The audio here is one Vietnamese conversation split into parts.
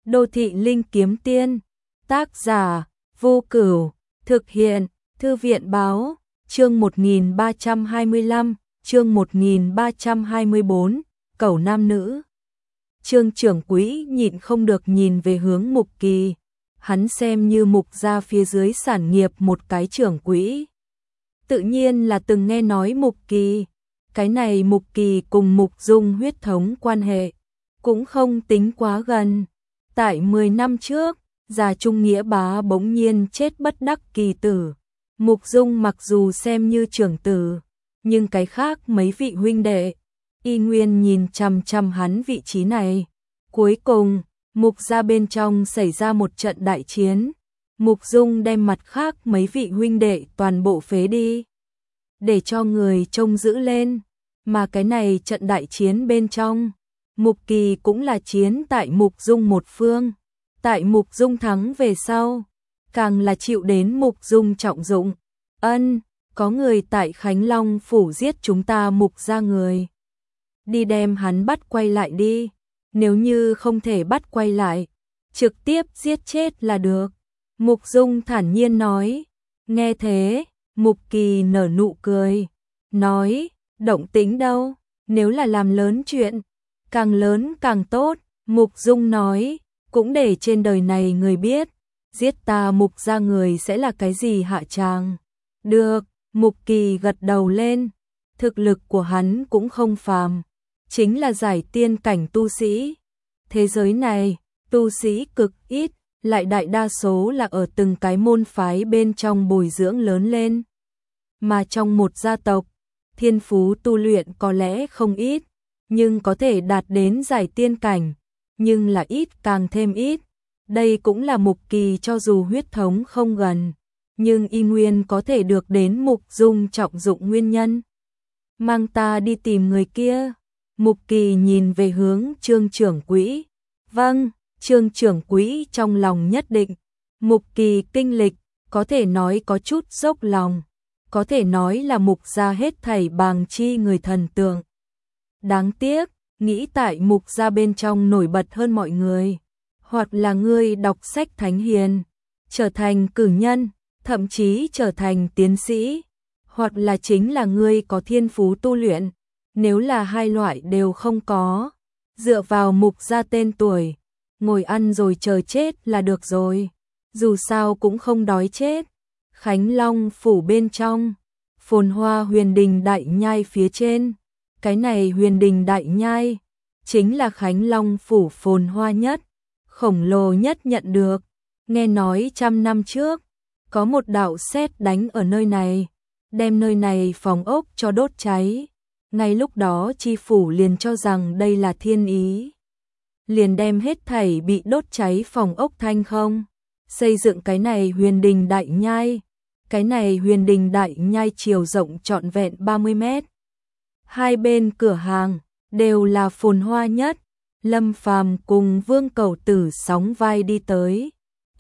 Đô thị linh kiếm tiên, tác giả, Vô Cửu, thực hiện, Thư viện báo, chương 1325, chương 1324, cẩu nam nữ. Trương trưởng quỹ nhịn không được nhìn về hướng Mục Kỳ, hắn xem như Mục gia phía dưới sản nghiệp một cái trưởng quỹ. Tự nhiên là từng nghe nói Mục Kỳ, cái này Mục Kỳ cùng Mục Dung huyết thống quan hệ, cũng không tính quá gần. Tại 10 năm trước, già trung nghĩa bá bỗng nhiên chết bất đắc kỳ tử. Mục Dung mặc dù xem như trưởng tử, nhưng cái khác mấy vị huynh đệ, y nguyên nhìn chằm chằm hắn vị trí này. Cuối cùng, Mục gia bên trong xảy ra một trận đại chiến. Mục Dung đem mặt khác mấy vị huynh đệ toàn bộ phế đi, để cho người trông giữ lên. Mà cái này trận đại chiến bên trong, Mục Kỳ cũng là chiến tại Mục Dung một phương. Tại Mục Dung thắng về sau, càng là chịu đến Mục Dung trọng dụng. Có người tại Khánh Long phủ giết chúng ta Mục gia người. Đi đem hắn bắt quay lại đi. Nếu như không thể bắt quay lại, trực tiếp giết chết là được. Mục Dung thản nhiên nói. Nghe thế, Mục Kỳ nở nụ cười, nói, động tĩnh đâu, nếu là làm lớn chuyện, càng lớn càng tốt. Mục Dung nói, cũng để trên đời này người biết, giết ta Mục gia người sẽ là cái gì hạ tràng. Được, Mục Kỳ gật đầu lên, thực lực của hắn cũng không phàm, chính là giải tiên cảnh tu sĩ. Thế giới này, tu sĩ cực ít, lại đại đa số là ở từng cái môn phái bên trong bồi dưỡng lớn lên. Mà trong một gia tộc, thiên phú tu luyện có lẽ không ít, nhưng có thể đạt đến giải tiên cảnh, nhưng là ít càng thêm ít. Đây cũng là Mục Kỳ cho dù huyết thống không gần, nhưng y nguyên có thể được đến Mục Dung trọng dụng nguyên nhân. Mang ta đi tìm người kia. Mục Kỳ nhìn về hướng Trương trưởng quỹ. Vâng, Trương trưởng quỹ trong lòng nhất định. Mục Kỳ kinh lịch, có thể nói có chút dốc lòng, có thể nói là Mục gia hết thảy bàng chi người thần tượng. Đáng tiếc, nghĩ tại Mục gia bên trong nổi bật hơn mọi người, hoặc là ngươi đọc sách thánh hiền, trở thành cử nhân, thậm chí trở thành tiến sĩ, hoặc là chính là ngươi có thiên phú tu luyện. Nếu là hai loại đều không có, dựa vào Mục gia tên tuổi, ngồi ăn rồi chờ chết là được rồi, dù sao cũng không đói chết. Khánh Long phủ bên trong, phồn hoa huyền đình đại nhai phía trên, cái này huyền đình đại nhai chính là Khánh Long phủ phồn hoa nhất, khổng lồ nhất nhận được. Nghe nói 100 năm trước, có một đạo sét đánh ở nơi này, đem nơi này phòng ốc cho đốt cháy. Ngay lúc đó chi phủ liền cho rằng đây là thiên ý, liền đem hết thảy bị đốt cháy phòng ốc thanh không, xây dựng cái này huyền đình đại nhai. Cái này huyền đình đại nhai chiều rộng trọn vẹn 30 mét. Hai bên cửa hàng đều là phồn hoa nhất. Lâm Phàm cùng Vương Cẩu Tử sóng vai đi tới.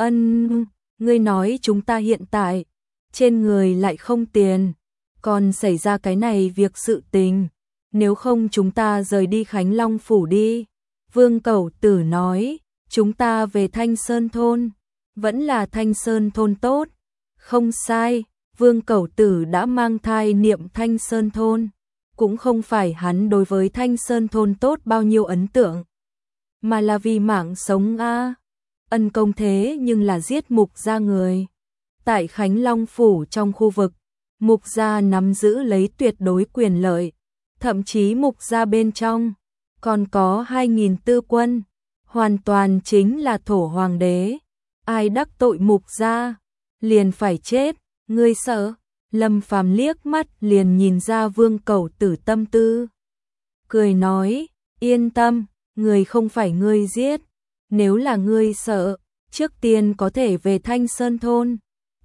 Ngươi nói chúng ta hiện tại trên người lại không tiền, còn xảy ra cái này việc sự tình, nếu không chúng ta rời đi Khánh Long phủ đi. Vương Cẩu Tử nói, chúng ta về Thanh Sơn thôn, vẫn là Thanh Sơn thôn tốt. Không sai, Vương Cẩu Tử đã mang thai niệm Thanh Sơn thôn, cũng không phải hắn đối với Thanh Sơn thôn tốt bao nhiêu ấn tượng, mà là vì mạng sống a. Ân công thế nhưng là giết Mục gia người. Tại Khánh Long phủ trong khu vực, Mục gia nắm giữ lấy tuyệt đối quyền lợi, thậm chí Mục gia bên trong còn có 2000 tư quân, hoàn toàn chính là thổ hoàng đế. Ai đắc tội Mục gia liền phải chết, ngươi sợ? Lâm Phàm liếc mắt liền nhìn ra Vương Cẩu Tử tâm tư, cười nói, yên tâm, người không phải ngươi giết, nếu là ngươi sợ, trước tiên có thể về Thanh Sơn thôn.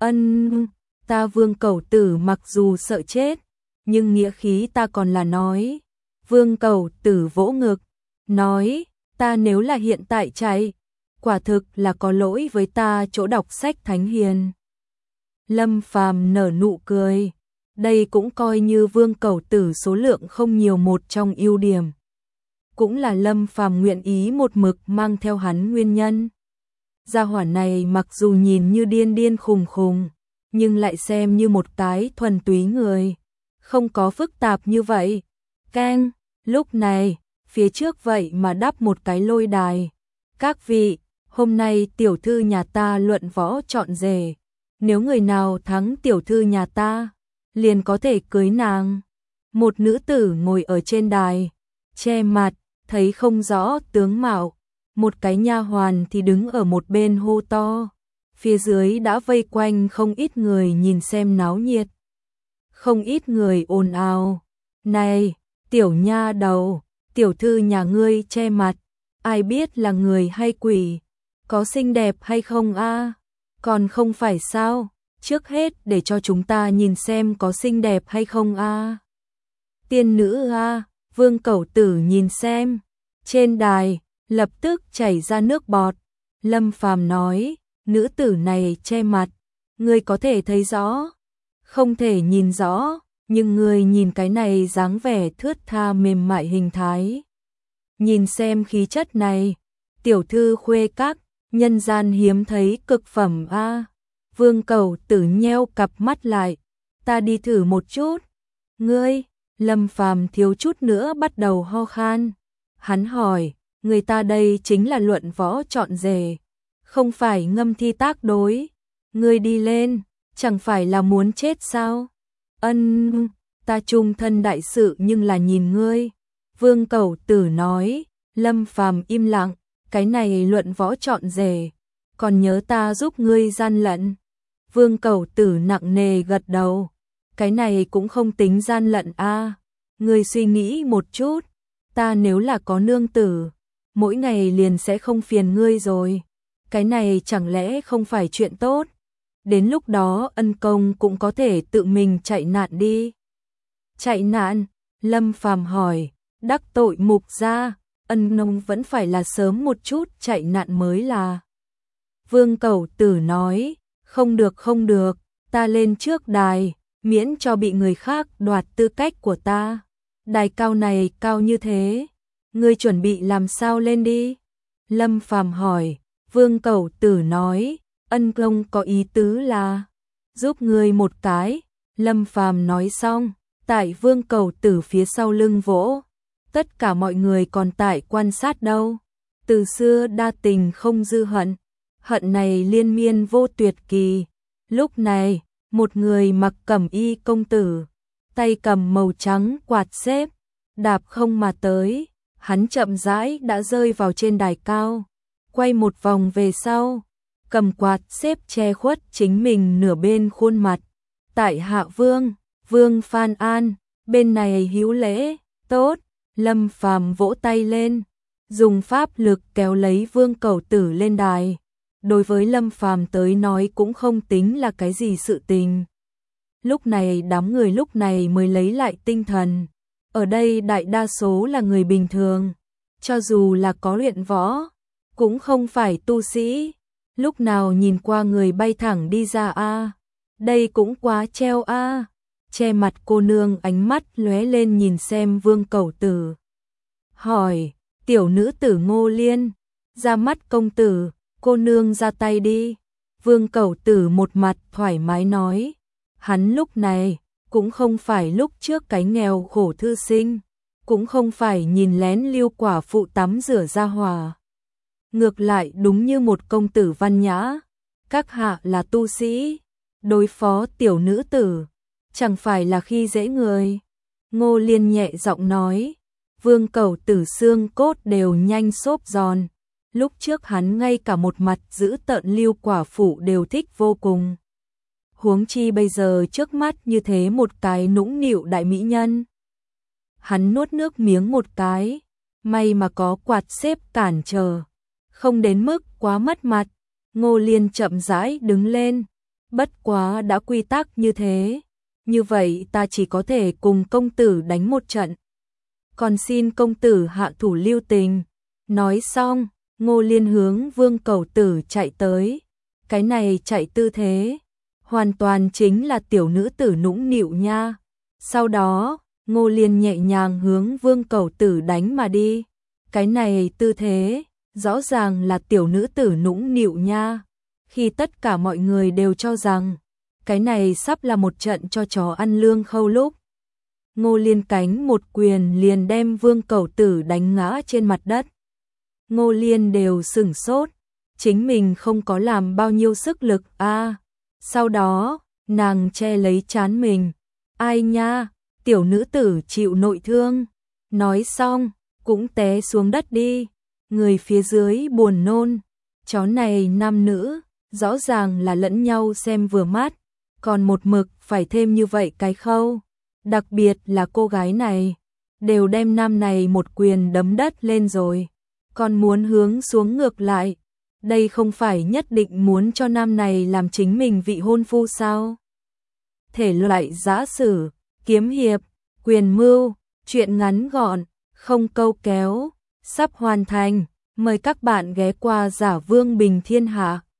Ta Vương Cẩu Tử mặc dù sợ chết, nhưng nghĩa khí ta còn là nói. Vương Cẩu Tử vỗ ngực, nói, ta nếu là hiện tại chạy, quả thực là có lỗi với ta chỗ đọc sách thánh hiền. Lâm Phàm nở nụ cười, đây cũng coi như Vương Cẩu Tử số lượng không nhiều một trong ưu điểm. cũng là Lâm Phàm nguyện ý một mực mang theo hắn nguyên nhân. Gia hỏa này mặc dù nhìn như điên điên khùng khùng, nhưng lại xem như một cái thuần túy người, không có phức tạp như vậy. Keng, lúc này, phía trước vậy mà đắp một cái lôi đài. Các vị, hôm nay tiểu thư nhà ta luận võ chọn rể, nếu người nào thắng tiểu thư nhà ta, liền có thể cưới nàng. Một nữ tử ngồi ở trên đài, che mặt, thấy không rõ tướng mạo, một cái nha hoàn thì đứng ở một bên hô to. Phía dưới đã vây quanh không ít người nhìn xem náo nhiệt. Không ít người ồn ào. Này, tiểu nha đầu, tiểu thư nhà ngươi che mặt, ai biết là người hay quỷ, có xinh đẹp hay không a? Còn không phải sao, trước hết để cho chúng ta nhìn xem có xinh đẹp hay không a. Tiên nữ a, Vương Cẩu Tử nhìn xem, trên đài, lập tức chảy ra nước bọt. Lâm Phàm nói, nữ tử này che mặt, ngươi có thể thấy rõ, không thể nhìn rõ, nhưng ngươi nhìn cái này dáng vẻ thướt tha mềm mại hình thái. Nhìn xem khí chất này, tiểu thư khuê các, nhân gian hiếm thấy cực phẩm a. Vương Cẩu Tử nheo cặp mắt lại, ta đi thử một chút. Ngươi, Lâm Phàm thiếu chút nữa bắt đầu ho khan. Hắn hỏi, người ta đây chính là luận võ chọn rể, không phải ngâm thi tác đối. Ngươi đi lên, chẳng phải là muốn chết sao? Ân, ta trung thân đại sự nhưng là nhìn ngươi. Vương Cẩu Tử nói. Lâm Phàm im lặng, cái này luận võ chọn rể, còn nhớ ta giúp ngươi gian lận. Vương Cẩu Tử nặng nề gật đầu, cái này cũng không tính gian lận a. Ngươi suy nghĩ một chút, ta nếu là có nương tử, mỗi ngày liền sẽ không phiền ngươi rồi. Cái này chẳng lẽ không phải chuyện tốt? Đến lúc đó ân công cũng có thể tự mình chạy nạn đi. Chạy nạn? Lâm Phàm hỏi, đắc tội Mục gia, ân nông vẫn phải là sớm một chút chạy nạn mới là. Vương Cẩu Tử nói, không được, ta lên trước đài, miễn cho bị người khác đoạt tư cách của ta. Đài cao này cao như thế, ngươi chuẩn bị làm sao lên đi? Lâm Phàm hỏi. Vương Cẩu Tử nói, ân công có ý tứ là giúp ngươi một cái. Lâm Phàm nói xong, tại Vương Cẩu Tử phía sau lưng vỗ. Tất cả mọi người còn tại quan sát đâu. Từ xưa đa tình không dư hận, hận này liên miên vô tuyệt kỳ. Lúc này, một người mặc cẩm y công tử, tay cầm màu trắng quạt xếp, đạp không mà tới. Hắn chậm rãi đã rơi vào trên đài cao, quay một vòng về sau, cầm quạt xếp che khuất chính mình nửa bên khuôn mặt. Tại hạ Vương Phan An, bên này hữu lễ, tốt. Lâm Phàm vỗ tay lên, dùng pháp lực kéo lấy Vương Cẩu Tử lên đài. Đối với Lâm Phàm tới nói cũng không tính là cái gì sự tình. Lúc này đám người lúc này mới lấy lại tinh thần. Ở đây đại đa số là người bình thường, cho dù là có luyện võ, cũng không phải tu sĩ. Lúc nào nhìn qua người bay thẳng đi ra a, đây cũng quá treo a. Che mặt cô nương ánh mắt lóe lên nhìn xem Vương Cẩu Tử. Hỏi, tiểu nữ tử Ngô Liên, ra mắt công tử, cô nương ra tay đi. Vương Cẩu Tử một mặt thoải mái nói. Hắn lúc này cũng không phải lúc trước cái nghèo khổ thư sinh, cũng không phải nhìn lén Lưu quả phụ tắm rửa ra hòa. Ngược lại đúng như một công tử văn nhã, các hạ là tu sĩ, đối phó tiểu nữ tử, chẳng phải là khi dễ người. Ngô Liên nhẹ giọng nói. Vương Cẩu Tử xương cốt đều nhanh xốp giòn. Lúc trước hắn ngay cả một mặt giữ tợn Lưu quả phụ đều thích vô cùng. Huống chi bây giờ trước mắt như thế một cái nũng nịu đại mỹ nhân. Hắn nuốt nước miếng một cái, may mà có quạt xếp cản trở, không đến mức quá mất mặt. Ngô Liên chậm rãi đứng lên, bất quá đã quy tắc như thế, như vậy ta chỉ có thể cùng công tử đánh một trận. Còn xin công tử hạ thủ lưu tình. Nói xong, Ngô Liên hướng Vương Cẩu Tử chạy tới. Cái này chạy tư thế, hoàn toàn chính là tiểu nữ tử nũng nịu nha. Sau đó, Ngô Liên nhẹ nhàng hướng Vương Cẩu Tử đánh mà đi. Cái này tư thế, rõ ràng là tiểu nữ tử nũng nịu nha. Khi tất cả mọi người đều cho rằng cái này sắp là một trận cho chó ăn lương khâu lúc. Ngô Liên cánh một quyền liền đem Vương Cẩu Tử đánh ngã trên mặt đất. Ngô Liên đều sửng sốt, chính mình không có làm bao nhiêu sức lực a. Sau đó, nàng che lấy trán mình. Ai nha, tiểu nữ tử chịu nội thương. Nói xong, cũng té xuống đất đi. Người phía dưới buồn nôn. Chó này nam nữ, rõ ràng là lẫn nhau xem vừa mắt. Còn một mực phải thêm như vậy cái khâu. Đặc biệt là cô gái này, đều đem nam này một quyền đấm đất lên rồi. Còn muốn hướng xuống ngược lại. Đây không phải nhất định muốn cho nam này làm chính mình vị hôn phu sao? Thể loại giã sử, kiếm hiệp, quyền mưu, truyện ngắn gọn, không câu kéo, sắp hoàn thành. Mời các bạn ghé qua Giả Vương Bình Thiên Hạ.